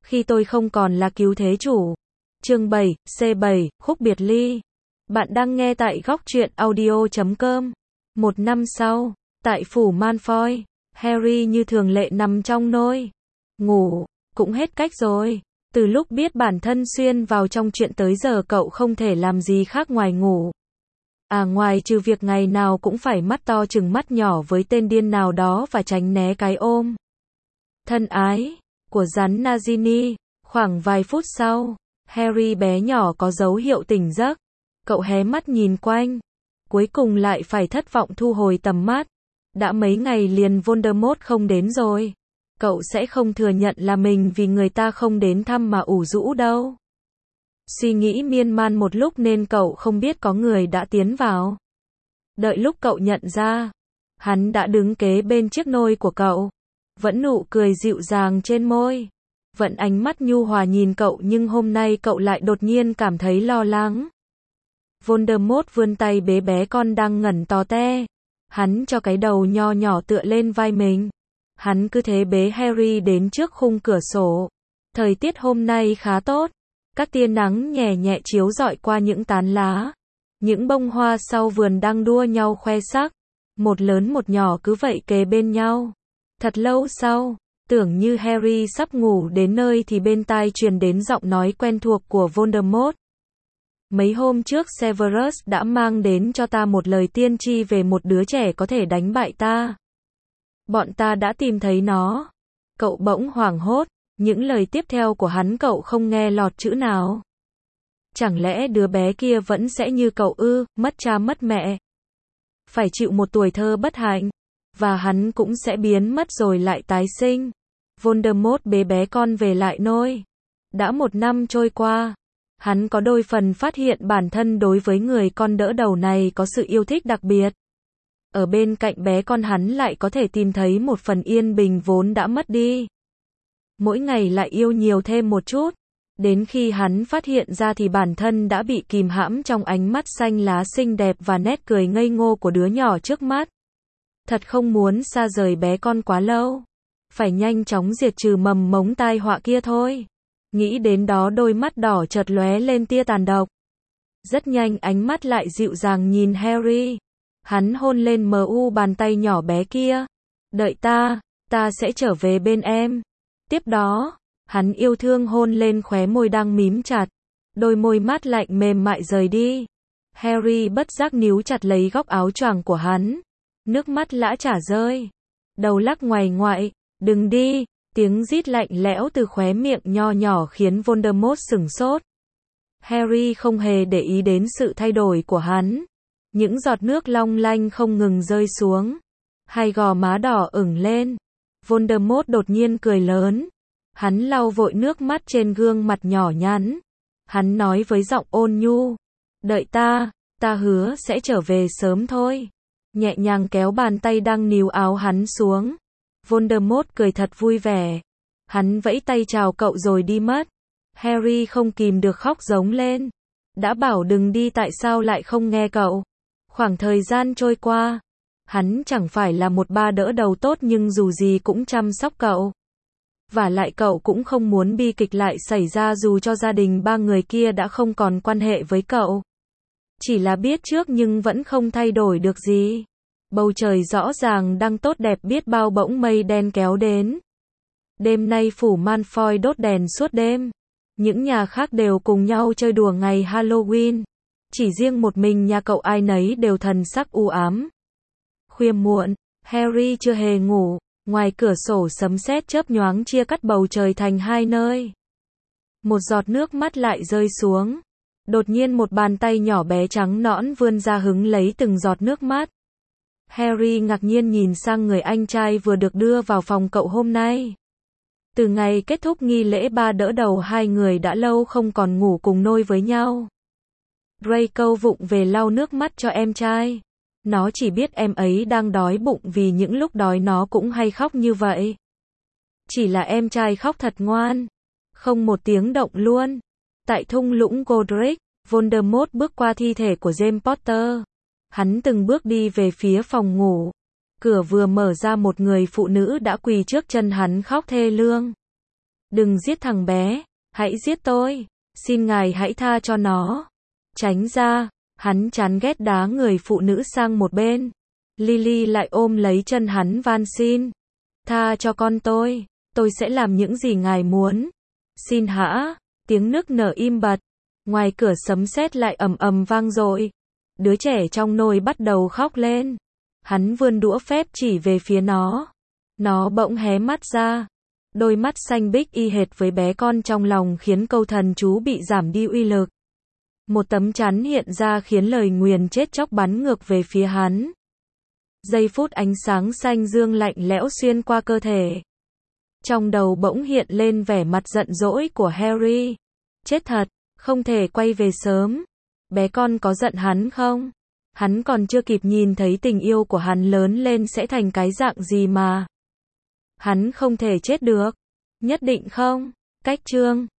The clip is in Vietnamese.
khi tôi không còn là cứu thế chủ. Chương 7, C7, khúc biệt ly. Bạn đang nghe tại góc truyện audio.com. Một năm sau, tại phủ Malfoy, Harry như thường lệ nằm trong nôi ngủ, cũng hết cách rồi. Từ lúc biết bản thân xuyên vào trong chuyện tới giờ cậu không thể làm gì khác ngoài ngủ. Ngoài trừ việc ngày nào cũng phải mắt to chừng mắt nhỏ với tên điên nào đó và tránh né cái ôm thân ái của rắn Nagini. Khoảng vài phút sau, Harry bé nhỏ có dấu hiệu tỉnh giấc. Cậu hé mắt nhìn quanh, cuối cùng lại phải thất vọng thu hồi tầm mắt. Đã mấy ngày liền Voldemort không đến rồi. Cậu sẽ không thừa nhận là mình vì người ta không đến thăm mà ủ rũ đâu. Suy nghĩ miên man một lúc nên cậu không biết có người đã tiến vào. Đợi lúc cậu nhận ra, hắn đã đứng kế bên chiếc nôi của cậu, vẫn nụ cười dịu dàng trên môi, vẫn ánh mắt nhu hòa nhìn cậu, nhưng hôm nay cậu lại đột nhiên cảm thấy lo lắng. Voldemort vươn tay bế bé con đang ngẩn to te. Hắn cho cái đầu nho nhỏ tựa lên vai mình. Hắn cứ thế bế Harry đến trước khung cửa sổ. Thời tiết hôm nay khá tốt. Các tia nắng nhẹ nhẹ chiếu rọi qua những tán lá. Những bông hoa sau vườn đang đua nhau khoe sắc. Một lớn một nhỏ cứ vậy kề bên nhau. Thật lâu sau, tưởng như Harry sắp ngủ đến nơi thì bên tai truyền đến giọng nói quen thuộc của Voldemort. Mấy hôm trước Severus đã mang đến cho ta một lời tiên tri về một đứa trẻ có thể đánh bại ta. Bọn ta đã tìm thấy nó. Cậu bỗng hoảng hốt, những lời tiếp theo của hắn cậu không nghe lọt chữ nào. Chẳng lẽ đứa bé kia vẫn sẽ như cậu ư, mất cha mất mẹ, phải chịu một tuổi thơ bất hạnh, và hắn cũng sẽ biến mất rồi lại tái sinh. Voldemort bế bé con về lại nôi. Đã một năm trôi qua, hắn có đôi phần phát hiện bản thân đối với người con đỡ đầu này có sự yêu thích đặc biệt. Ở bên cạnh bé con hắn lại có thể tìm thấy một phần yên bình vốn đã mất đi. Mỗi ngày lại yêu nhiều thêm một chút. Đến khi hắn phát hiện ra thì bản thân đã bị kìm hãm trong ánh mắt xanh lá xinh đẹp và nét cười ngây ngô của đứa nhỏ trước mắt. Thật không muốn xa rời bé con quá lâu. Phải nhanh chóng diệt trừ mầm mống tai họa kia thôi. Nghĩ đến đó đôi mắt đỏ chợt lóe lên tia tàn độc. Rất nhanh ánh mắt lại dịu dàng nhìn Harry. Hắn hôn lên bàn tay nhỏ bé kia. Đợi ta sẽ trở về bên em. Tiếp đó, hắn yêu thương hôn lên khóe môi đang mím chặt. Đôi môi mát lạnh mềm mại rời đi. Harry bất giác níu chặt lấy góc áo choàng của hắn. Nước mắt lã chả rơi. Đầu lắc ngoày ngoại. Đừng đi. Tiếng rít lạnh lẽo từ khóe miệng nho nhỏ khiến Voldemort sửng sốt. Harry không hề để ý đến sự thay đổi của hắn. Những giọt nước long lanh không ngừng rơi xuống. Hai gò má đỏ ửng lên. Voldemort đột nhiên cười lớn. Hắn lau vội nước mắt trên gương mặt nhỏ nhắn. Hắn nói với giọng ôn nhu. Đợi ta hứa sẽ trở về sớm thôi. Nhẹ nhàng kéo bàn tay đang níu áo hắn xuống. Voldemort cười thật vui vẻ. Hắn vẫy tay chào cậu rồi đi mất. Harry không kìm được khóc giống lên. Đã bảo đừng đi tại sao lại không nghe cậu. Khoảng thời gian trôi qua, hắn chẳng phải là một ba đỡ đầu tốt nhưng dù gì cũng chăm sóc cậu. Và lại cậu cũng không muốn bi kịch lại xảy ra dù cho gia đình ba người kia đã không còn quan hệ với cậu. Chỉ là biết trước nhưng vẫn không thay đổi được gì. Bầu trời rõ ràng đang tốt đẹp biết bao bỗng mây đen kéo đến. Đêm nay phủ Malfoy đốt đèn suốt đêm. Những nhà khác đều cùng nhau chơi đùa ngày Halloween. Chỉ riêng một mình nhà cậu ai nấy đều thần sắc u ám. Khuya muộn, Harry chưa hề ngủ. Ngoài cửa sổ sấm sét chớp nhoáng chia cắt bầu trời thành hai nơi. Một giọt nước mắt lại rơi xuống. Đột nhiên một bàn tay nhỏ bé trắng nõn vươn ra hứng lấy từng giọt nước mắt. Harry ngạc nhiên nhìn sang người anh trai vừa được đưa vào phòng cậu hôm nay. Từ ngày kết thúc nghi lễ ba đỡ đầu hai người đã lâu không còn ngủ cùng nôi với nhau. Draco vụng về lau nước mắt cho em trai. Nó chỉ biết em ấy đang đói bụng vì những lúc đói nó cũng hay khóc như vậy. Chỉ là em trai khóc thật ngoan. Không một tiếng động luôn. Tại thung lũng Godric, Voldemort bước qua thi thể của James Potter. Hắn từng bước đi về phía phòng ngủ. Cửa vừa mở ra một người phụ nữ đã quỳ trước chân hắn khóc thê lương. Đừng giết thằng bé, hãy giết tôi. Xin ngài hãy tha cho nó. Tránh ra, hắn chán ghét đá người phụ nữ sang một bên. Lily lại ôm lấy chân hắn van xin. Tha cho con tôi sẽ làm những gì ngài muốn. Xin hả? Tiếng nức nở im bặt. Ngoài cửa sấm sét lại ầm ầm vang dội. Đứa trẻ trong nôi bắt đầu khóc lên. Hắn vươn đũa phép chỉ về phía nó. Nó bỗng hé mắt ra. Đôi mắt xanh biếc y hệt với bé con trong lòng khiến câu thần chú bị giảm đi uy lực. Một tấm chắn hiện ra khiến lời nguyền chết chóc bắn ngược về phía hắn. Giây phút ánh sáng xanh dương lạnh lẽo xuyên qua cơ thể. Trong đầu bỗng hiện lên vẻ mặt giận dỗi của Harry. Chết thật, không thể quay về sớm. Bé con có giận hắn không? Hắn còn chưa kịp nhìn thấy tình yêu của hắn lớn lên sẽ thành cái dạng gì mà. Hắn không thể chết được. Nhất định không. Cách chương